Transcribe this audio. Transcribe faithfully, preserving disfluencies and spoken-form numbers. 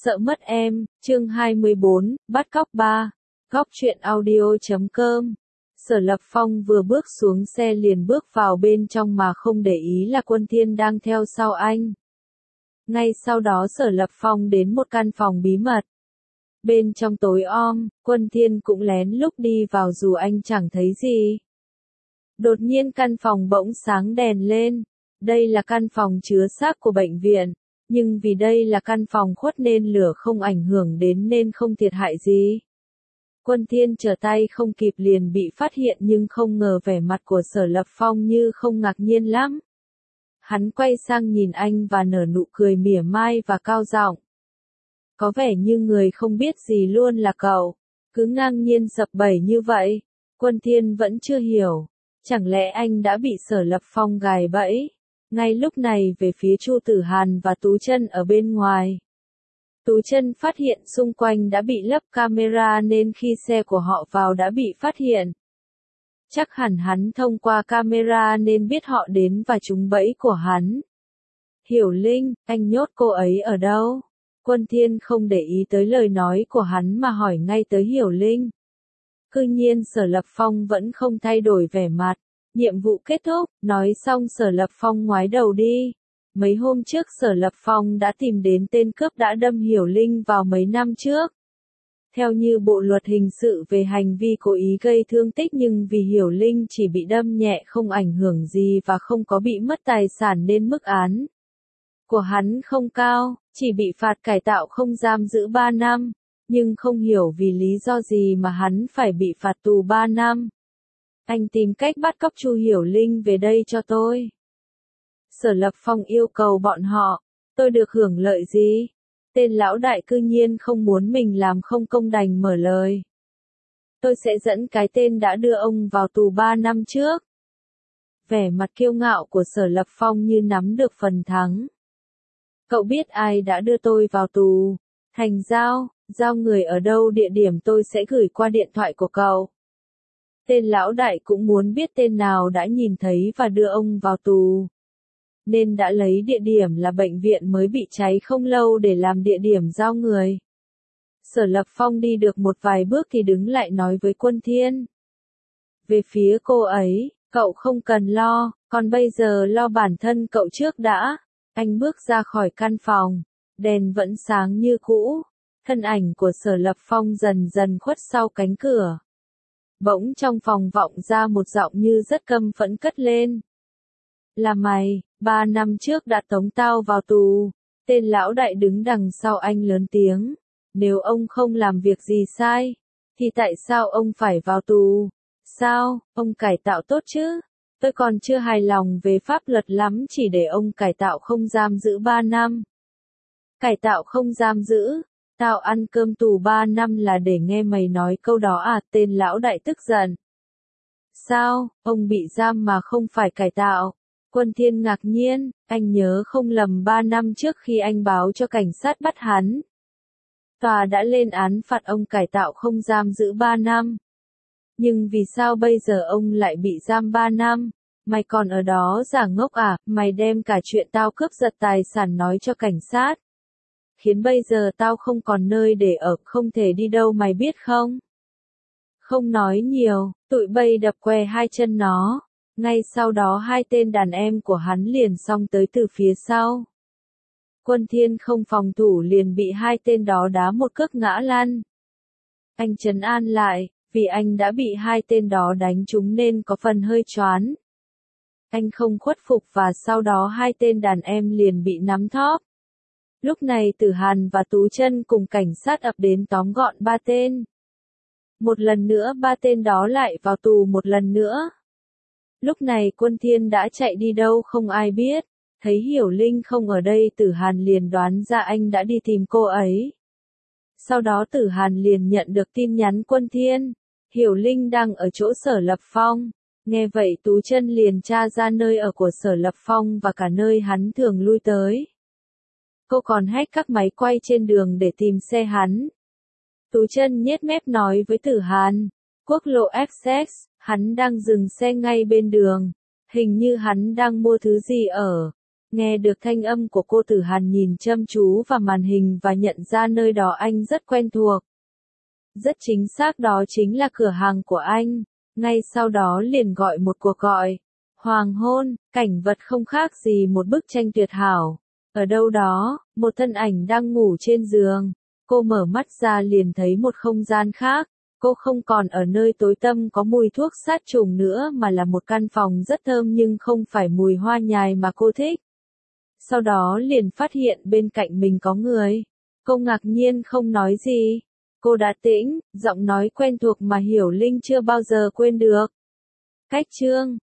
Sợ mất em, chương hai mươi bốn, bắt cóc ba. Góc truyện audio chấm com. Sở Lập Phong vừa bước xuống xe liền bước vào bên trong mà không để ý là Quân Thiên đang theo sau anh. Ngay sau đó Sở Lập Phong đến một căn phòng bí mật. Bên trong tối om, Quân Thiên cũng lén lút đi vào dù anh chẳng thấy gì. Đột nhiên căn phòng bỗng sáng đèn lên. Đây là căn phòng chứa xác của bệnh viện. Nhưng vì đây là căn phòng khuất nên lửa không ảnh hưởng đến nên không thiệt hại gì. Quân Thiên trở tay không kịp liền bị phát hiện nhưng không ngờ vẻ mặt của Sở Lập Phong như không ngạc nhiên lắm. Hắn quay sang nhìn anh và nở nụ cười mỉa mai và cao giọng. Có vẻ như người không biết gì luôn là cậu, cứ ngang nhiên sập bẫy như vậy. Quân Thiên vẫn chưa hiểu, chẳng lẽ anh đã bị Sở Lập Phong gài bẫy? Ngay lúc này về phía Chu Tử Hàn và Tú Chân ở bên ngoài. Tú Chân phát hiện xung quanh đã bị lắp camera nên khi xe của họ vào đã bị phát hiện. Chắc hẳn hắn thông qua camera nên biết họ đến và trúng bẫy của hắn. Hiểu Linh, anh nhốt cô ấy ở đâu? Quân Thiên không để ý tới lời nói của hắn mà hỏi ngay tới Hiểu Linh. Cư nhiên Sở Lập Phong vẫn không thay đổi vẻ mặt. Nhiệm vụ kết thúc, nói xong Sở Lập Phong ngoái đầu đi. Mấy hôm trước Sở Lập Phong đã tìm đến tên cướp đã đâm Hiểu Linh vào mấy năm trước. Theo như bộ luật hình sự về hành vi cố ý gây thương tích nhưng vì Hiểu Linh chỉ bị đâm nhẹ không ảnh hưởng gì và không có bị mất tài sản nên mức án của hắn không cao, chỉ bị phạt cải tạo không giam giữ ba năm, nhưng không hiểu vì lý do gì mà hắn phải bị phạt tù ba năm. Anh tìm cách bắt cóc Chu Hiểu Linh về đây cho tôi. Sở Lập Phong yêu cầu bọn họ, tôi được hưởng lợi gì? Tên lão đại cư nhiên không muốn mình làm không công đành mở lời. Tôi sẽ dẫn cái tên đã đưa ông vào tù ba năm trước. Vẻ mặt kiêu ngạo của Sở Lập Phong như nắm được phần thắng. Cậu biết ai đã đưa tôi vào tù? Thành Giao, giao người ở đâu địa điểm tôi sẽ gửi qua điện thoại của cậu. Tên lão đại cũng muốn biết tên nào đã nhìn thấy và đưa ông vào tù. Nên đã lấy địa điểm là bệnh viện mới bị cháy không lâu để làm địa điểm giao người. Sở Lập Phong đi được một vài bước thì đứng lại nói với Quân Thiên. Về phía cô ấy, cậu không cần lo, còn bây giờ lo bản thân cậu trước đã. Anh bước ra khỏi căn phòng, đèn vẫn sáng như cũ. Thân ảnh của Sở Lập Phong dần dần khuất sau cánh cửa. Bỗng trong phòng vọng ra một giọng như rất căm phẫn cất lên. Là mày, ba năm trước đã tống tao vào tù. Tên lão đại đứng đằng sau anh lớn tiếng. Nếu ông không làm việc gì sai, thì tại sao ông phải vào tù? Sao, ông cải tạo tốt chứ? Tôi còn chưa hài lòng về pháp luật lắm chỉ để ông cải tạo không giam giữ ba năm. Cải tạo không giam giữ? Tao ăn cơm tù ba năm là để nghe mày nói câu đó à? Tên lão đại tức giận. Sao, ông bị giam mà không phải cải tạo? Quân Thiên ngạc nhiên, anh nhớ không lầm ba năm trước khi anh báo cho cảnh sát bắt hắn. Tòa đã lên án phạt ông cải tạo không giam giữ ba năm. Nhưng vì sao bây giờ ông lại bị giam ba năm? Mày còn ở đó giả ngốc à? Mày đem cả chuyện tao cướp giật tài sản nói cho cảnh sát. Khiến bây giờ tao không còn nơi để ở, không thể đi đâu mày biết không? Không nói nhiều, tụi bay đập què hai chân nó. Ngay sau đó hai tên đàn em của hắn liền xông tới từ phía sau. Quân Thiên không phòng thủ liền bị hai tên đó đá một cước ngã lăn. Anh trấn an lại, vì anh đã bị hai tên đó đánh trúng nên có phần hơi choáng. Anh không khuất phục và sau đó hai tên đàn em liền bị nắm thóp. Lúc này Tử Hàn và Tú Chân cùng cảnh sát ập đến tóm gọn ba tên. Một lần nữa ba tên đó lại vào tù một lần nữa. Lúc này Quân Thiên đã chạy đi đâu không ai biết. Thấy Hiểu Linh không ở đây Tử Hàn liền đoán ra anh đã đi tìm cô ấy. Sau đó Tử Hàn liền nhận được tin nhắn Quân Thiên. Hiểu Linh đang ở chỗ Sở Lập Phong. Nghe vậy Tú Chân liền tra ra nơi ở của Sở Lập Phong và cả nơi hắn thường lui tới. Cô còn hack các máy quay trên đường để tìm xe hắn. Tú Chân nhếch mép nói với Tử Hàn. Quốc lộ Essex, hắn đang dừng xe ngay bên đường. Hình như hắn đang mua thứ gì ở Nghe được thanh âm của cô Tử Hàn nhìn chăm chú vào màn hình và nhận ra nơi đó anh rất quen thuộc. Rất chính xác, đó chính là cửa hàng của anh. Ngay sau đó liền gọi một cuộc gọi. Hoàng hôn, cảnh vật không khác gì một bức tranh tuyệt hảo. Ở đâu đó, một thân ảnh đang ngủ trên giường. Cô mở mắt ra liền thấy một không gian khác. Cô không còn ở nơi tối tăm có mùi thuốc sát trùng nữa mà là một căn phòng rất thơm nhưng không phải mùi hoa nhài mà cô thích. Sau đó liền phát hiện bên cạnh mình có người. Cô ngạc nhiên không nói gì. Cô đã tĩnh, giọng nói quen thuộc mà Hiểu Linh chưa bao giờ quên được. Cách chương